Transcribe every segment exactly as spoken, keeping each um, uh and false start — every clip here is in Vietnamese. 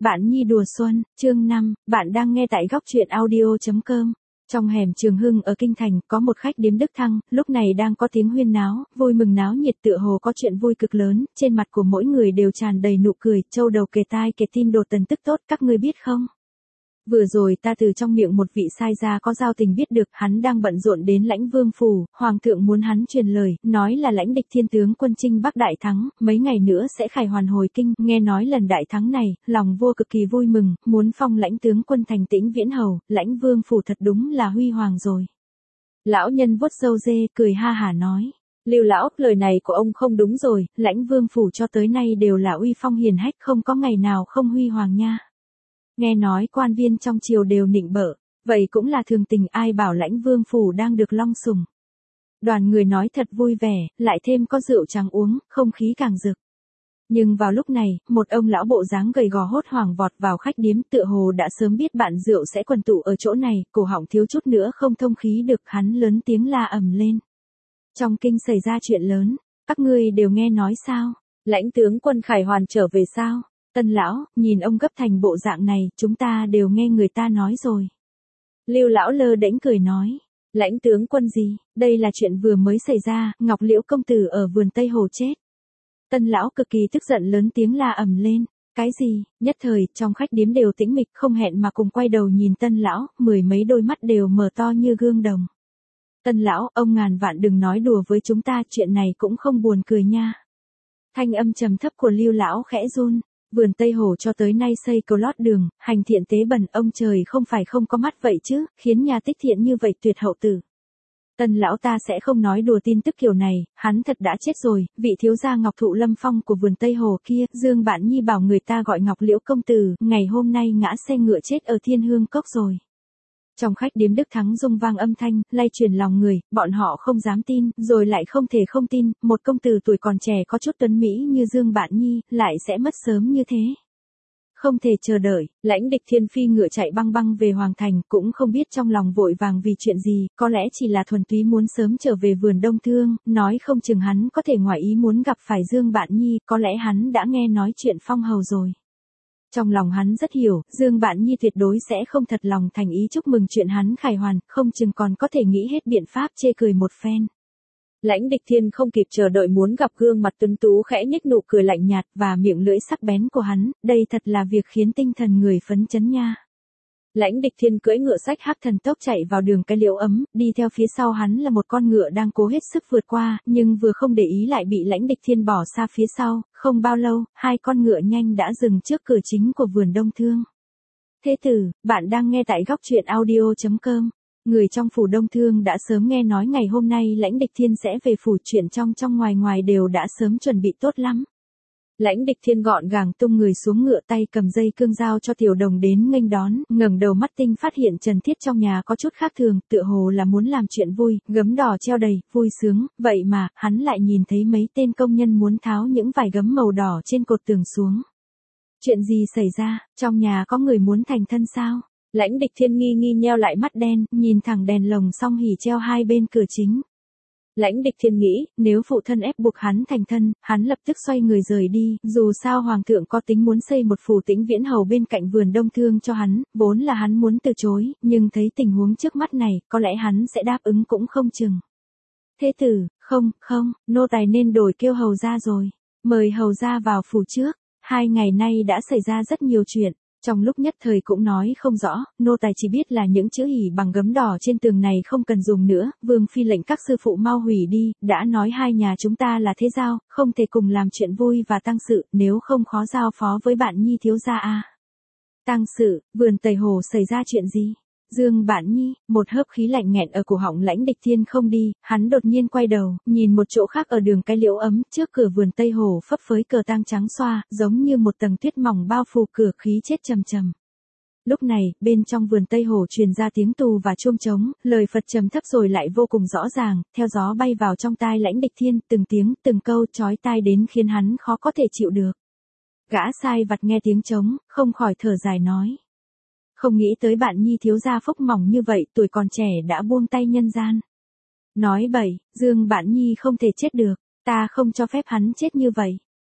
Bạn Nhi đùa xuân, chương năm, bạn đang nghe tại góc truyện audio.com. Trong hẻm Trường Hưng ở Kinh Thành có một khách điếm Đức Thăng, lúc này đang có tiếng huyên náo, vui mừng náo nhiệt tựa hồ có chuyện vui cực lớn, trên mặt của mỗi người đều tràn đầy nụ cười, châu đầu kề tai kề tim đồ tần tức tốt, các ngươi biết không? Vừa rồi ta từ trong miệng một vị sai gia có giao tình biết được, hắn đang bận rộn đến Lãnh Vương phủ, hoàng thượng muốn hắn truyền lời, nói là Lãnh Địch Thiên tướng quân chinh Bắc đại thắng, mấy ngày nữa sẽ khải hoàn hồi kinh, nghe nói lần đại thắng này, lòng vua cực kỳ vui mừng, muốn phong Lãnh tướng quân thành Tĩnh Viễn hầu, Lãnh Vương phủ thật đúng là huy hoàng rồi. Lão nhân vuốt râu dê, cười ha hả nói. Lưu lão, lời này của ông không đúng rồi, Lãnh Vương phủ cho tới nay đều là uy phong hiền hách, không có ngày nào không huy hoàng nha. Nghe nói quan viên trong triều đều nịnh bợ, vậy cũng là thường tình, ai bảo Lãnh Vương phủ đang được long sủng. Đoàn người nói thật vui vẻ, lại thêm có rượu trắng uống, không khí càng rực. Nhưng vào lúc này, một ông lão bộ dáng gầy gò hốt hoảng vọt vào khách điếm, tựa hồ đã sớm biết bạn rượu sẽ quần tụ ở chỗ này, cổ họng thiếu chút nữa không thông khí được, hắn lớn tiếng la ầm lên. Trong kinh xảy ra chuyện lớn, các ngươi đều nghe nói sao? Lãnh tướng quân khải hoàn trở về sao? Tân lão, nhìn ông gấp thành bộ dạng này, chúng ta đều nghe người ta nói rồi. Lưu lão lơ đễnh cười nói, Lãnh tướng quân gì, đây là chuyện vừa mới xảy ra, Ngọc Liễu công tử ở vườn Tây Hồ chết. Tân lão cực kỳ tức giận lớn tiếng la ầm lên, cái gì? Nhất thời, trong khách điếm đều tĩnh mịch, không hẹn mà cùng quay đầu nhìn Tân lão, mười mấy đôi mắt đều mở to như gương đồng. Tân lão, ông ngàn vạn đừng nói đùa với chúng ta, chuyện này cũng không buồn cười nha. Thanh âm trầm thấp của Lưu lão khẽ run. Vườn Tây Hồ cho tới nay xây cầu lót đường, hành thiện tế bẩn, ông trời không phải không có mắt vậy chứ, khiến nhà tích thiện như vậy tuyệt hậu tử. Tân lão, ta sẽ không nói đùa tin tức kiểu này, hắn thật đã chết rồi, vị thiếu gia Ngọc Thụ Lâm Phong của vườn Tây Hồ kia, Dương Bạn Nhi bảo người ta gọi Ngọc Liễu công tử, ngày hôm nay ngã xe ngựa chết ở Thiên Hương Cốc rồi. Trong khách điếm Đức Thắng rung vang âm thanh, lay truyền lòng người, bọn họ không dám tin, rồi lại không thể không tin, một công tử tuổi còn trẻ có chút tuấn mỹ như Dương Bạn Nhi, lại sẽ mất sớm như thế. Không thể chờ đợi, Lãnh Địch Thiên phi ngựa chạy băng băng về Hoàng Thành, cũng không biết trong lòng vội vàng vì chuyện gì, có lẽ chỉ là thuần túy muốn sớm trở về vườn Đông Thương, nói không chừng hắn có thể ngoài ý muốn gặp phải Dương Bạn Nhi, có lẽ hắn đã nghe nói chuyện phong hầu rồi. Trong lòng hắn rất hiểu, Dương Bạn Nhi tuyệt đối sẽ không thật lòng thành ý chúc mừng chuyện hắn khải hoàn, không chừng còn có thể nghĩ hết biện pháp chê cười một phen. Lãnh Địch Thiên không kịp chờ đợi muốn gặp gương mặt tuấn tú khẽ nhếch nụ cười lạnh nhạt và miệng lưỡi sắc bén của hắn, đây thật là việc khiến tinh thần người phấn chấn nha. Lãnh Địch Thiên cưỡi ngựa sách hắc thần tốc chạy vào đường cái liễu ấm, đi theo phía sau hắn là một con ngựa đang cố hết sức vượt qua, nhưng vừa không để ý lại bị Lãnh Địch Thiên bỏ xa phía sau, không bao lâu, hai con ngựa nhanh đã dừng trước cửa chính của vườn Đông Thương. Thế tử, bạn đang nghe tại góc truyện audio.com. Người trong phủ Đông Thương đã sớm nghe nói ngày hôm nay Lãnh Địch Thiên sẽ về phủ, chuyện trong trong ngoài ngoài đều đã sớm chuẩn bị tốt lắm. Lãnh Địch Thiên gọn gàng tung người xuống ngựa, tay cầm dây cương giao cho tiểu đồng đến nghênh đón, ngẩng đầu mắt tinh phát hiện Trần Thiết trong nhà có chút khác thường, tựa hồ là muốn làm chuyện vui, gấm đỏ treo đầy, vui sướng, vậy mà, hắn lại nhìn thấy mấy tên công nhân muốn tháo những vải gấm màu đỏ trên cột tường xuống. Chuyện gì xảy ra, trong nhà có người muốn thành thân sao? Lãnh Địch Thiên nghi nghi nheo lại mắt đen, nhìn thẳng đèn lồng song hỉ treo hai bên cửa chính. Lãnh Địch Thiên nghĩ, nếu phụ thân ép buộc hắn thành thân, hắn lập tức xoay người rời đi, dù sao hoàng thượng có tính muốn xây một phủ Tĩnh Viễn hầu bên cạnh vườn Đông Thương cho hắn, vốn là hắn muốn từ chối, nhưng thấy tình huống trước mắt này, có lẽ hắn sẽ đáp ứng cũng không chừng. Thế tử, không, không, nô tài nên đổi kêu hầu ra rồi, mời hầu ra vào phủ trước, hai ngày nay đã xảy ra rất nhiều chuyện. Trong lúc nhất thời cũng nói không rõ, nô tài chỉ biết là những chữ hỉ bằng gấm đỏ trên tường này không cần dùng nữa, vương phi lệnh các sư phụ mau hủy đi, đã nói hai nhà chúng ta là thế giao, không thể cùng làm chuyện vui và tang sự, nếu không khó giao phó với bạn Nhi thiếu gia a. Tang sự, vườn Tây Hồ xảy ra chuyện gì? Dương Bạn Nhi, một hớp khí lạnh nghẹn ở cổ họng Lãnh Địch Thiên không đi, hắn đột nhiên quay đầu, nhìn một chỗ khác ở đường cái liễu ấm, trước cửa vườn Tây Hồ phấp phới cờ tang trắng xoa, giống như một tầng tuyết mỏng bao phủ cửa, khí chết trầm trầm. Lúc này, bên trong vườn Tây Hồ truyền ra tiếng tù và chuông trống, lời Phật trầm thấp rồi lại vô cùng rõ ràng, theo gió bay vào trong tai Lãnh Địch Thiên, từng tiếng, từng câu chói tai đến khiến hắn khó có thể chịu được. Gã sai vặt nghe tiếng trống, không khỏi thở dài nói. Không nghĩ tới Bạn Nhi thiếu gia phúc mỏng như vậy, tuổi còn trẻ đã buông tay nhân gian. Nói bậy, Dương Bạn Nhi không thể chết được, ta không cho phép hắn chết như vậy.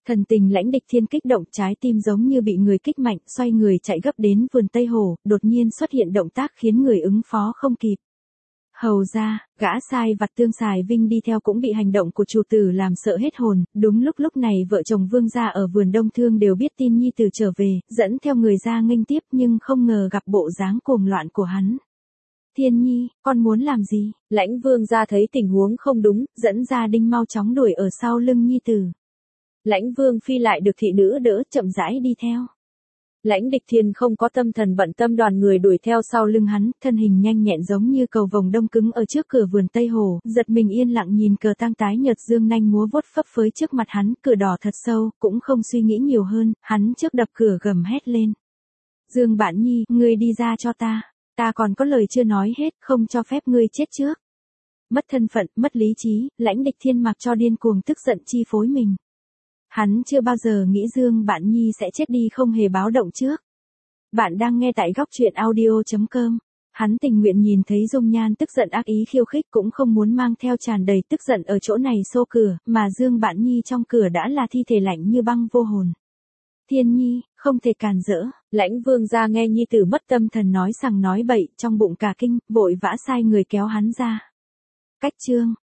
Thần tình Lãnh Địch Thiên kích động, trái tim giống như bị người kích mạnh, xoay người chạy gấp đến vườn Tây Hồ, đột nhiên xuất hiện động tác khiến người ứng phó không kịp. Hầu ra, gã sai vặt Tương Sài Vinh đi theo cũng bị hành động của chủ tử làm sợ hết hồn, đúng lúc lúc này vợ chồng Vương gia ở vườn Đông Thương đều biết tin nhi tử trở về, dẫn theo người ra nghênh tiếp nhưng không ngờ gặp bộ dáng cuồng loạn của hắn. Thiên Nhi, con muốn làm gì? Lãnh Vương gia thấy tình huống không đúng, dẫn gia đình mau chóng đuổi ở sau lưng nhi tử. Lãnh Vương phi lại được thị nữ đỡ, chậm rãi đi theo. Lãnh Địch Thiên không có tâm thần bận tâm đoàn người đuổi theo sau lưng hắn, thân hình nhanh nhẹn giống như cầu vồng đông cứng ở trước cửa vườn Tây Hồ, giật mình yên lặng nhìn cờ tang tái nhợt dương nanh múa vuốt phấp phới trước mặt hắn, cửa đỏ thật sâu, cũng không suy nghĩ nhiều hơn, hắn trước đập cửa gầm hét lên. Dương Bạn Nhi, ngươi đi ra cho ta, ta còn có lời chưa nói hết, không cho phép ngươi chết trước. Mất thân phận, mất lý trí, Lãnh Địch Thiên mặc cho điên cuồng tức giận chi phối mình. Hắn chưa bao giờ nghĩ Dương Bạn Nhi sẽ chết đi không hề báo động trước. Bạn đang nghe tại góc truyện audio chấm com. Hắn tình nguyện nhìn thấy dung nhan tức giận ác ý khiêu khích cũng không muốn mang theo tràn đầy tức giận ở chỗ này xô cửa, mà Dương Bạn Nhi trong cửa đã là thi thể lạnh như băng vô hồn. Thiên Nhi, không thể càn rỡ, Lãnh Vương gia nghe nhi tử mất tâm thần nói sằng nói bậy, trong bụng cả kinh, vội vã sai người kéo hắn ra. Cách chương,